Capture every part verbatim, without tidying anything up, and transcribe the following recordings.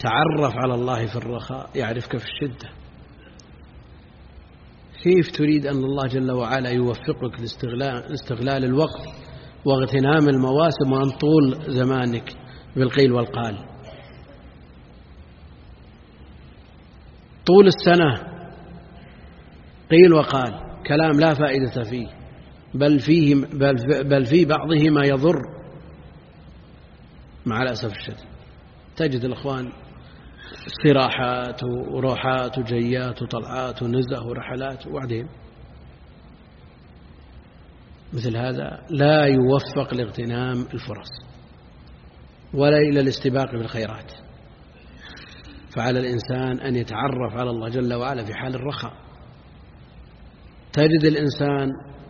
تعرف على الله في الرخاء يعرفك في الشدة. كيف تريد أن الله جل وعلا يوفقك لاستغلال الوقت واغتنام المواسم وأن طول زمانك بالقيل والقال؟ طول السنة قيل وقال، كلام لا فائدة فيه، بل فيه بل, بل في بعضه ما يضر مع الأسف الشديد. تجد الأخوان استراحات وروحات وجيات وطلعات ونزه ورحلات، وبعدين مثل هذا لا يوفق لاغتنام الفرص ولا إلى الاستباق بالخيرات. فعلى الإنسان أن يتعرف على الله جل وعلا في حال الرخاء. تجد الإنسان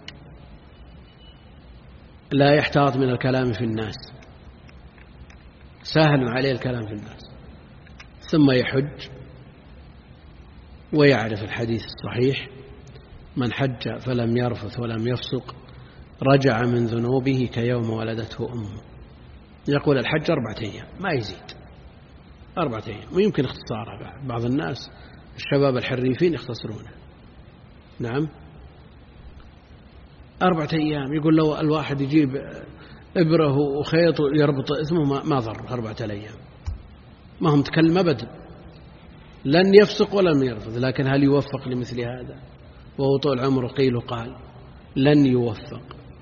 لا يحتاط من الكلام في الناس، سهل عليه الكلام في الناس، ثم يحج ويعرف الحديث الصحيح: من حج فلم يرفث ولم يفسق رجع من ذنوبه كيوم ولدته أمه. يقول الحج أربعة أيام، ما يزيد، أربعة أيام، ويمكن اختصارها بعد. بعض الناس الشباب الحريفين يختصرونه. نعم، أربعة أيام. يقول لو الواحد يجيب إبره وخيط يربط اسمه ما ضر أربعة أيام، ما هم تكلم أبدا، لن يفسق ولم يرفض. لكن هل يوفق لمثل هذا؟ وهو طول عمره قيل وقال، لن يوفق،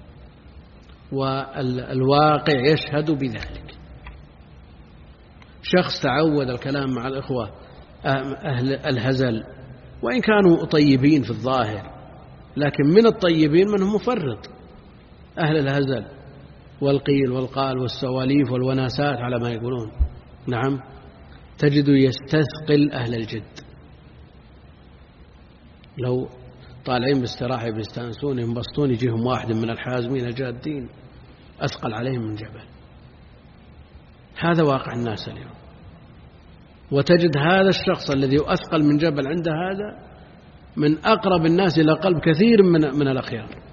والواقع يشهد بذلك. شخص تعود الكلام مع الإخوة أهل الهزل، وإن كانوا طيبين في الظاهر، لكن من الطيبين من هم مفرط، أهل الهزل والقيل والقال والسواليف والوناسات على ما يقولون. نعم، تجد يستثقل أهل الجد. لو طالعين باستراحة بيستانسون ينبسطون، يجيهم واحد من الحازمين الجادين أثقل عليهم من جبل. هذا واقع الناس اليوم. وتجد هذا الشخص الذي أثقل من جبل عند هذا من أقرب الناس إلى قلب كثير من من الأخيار.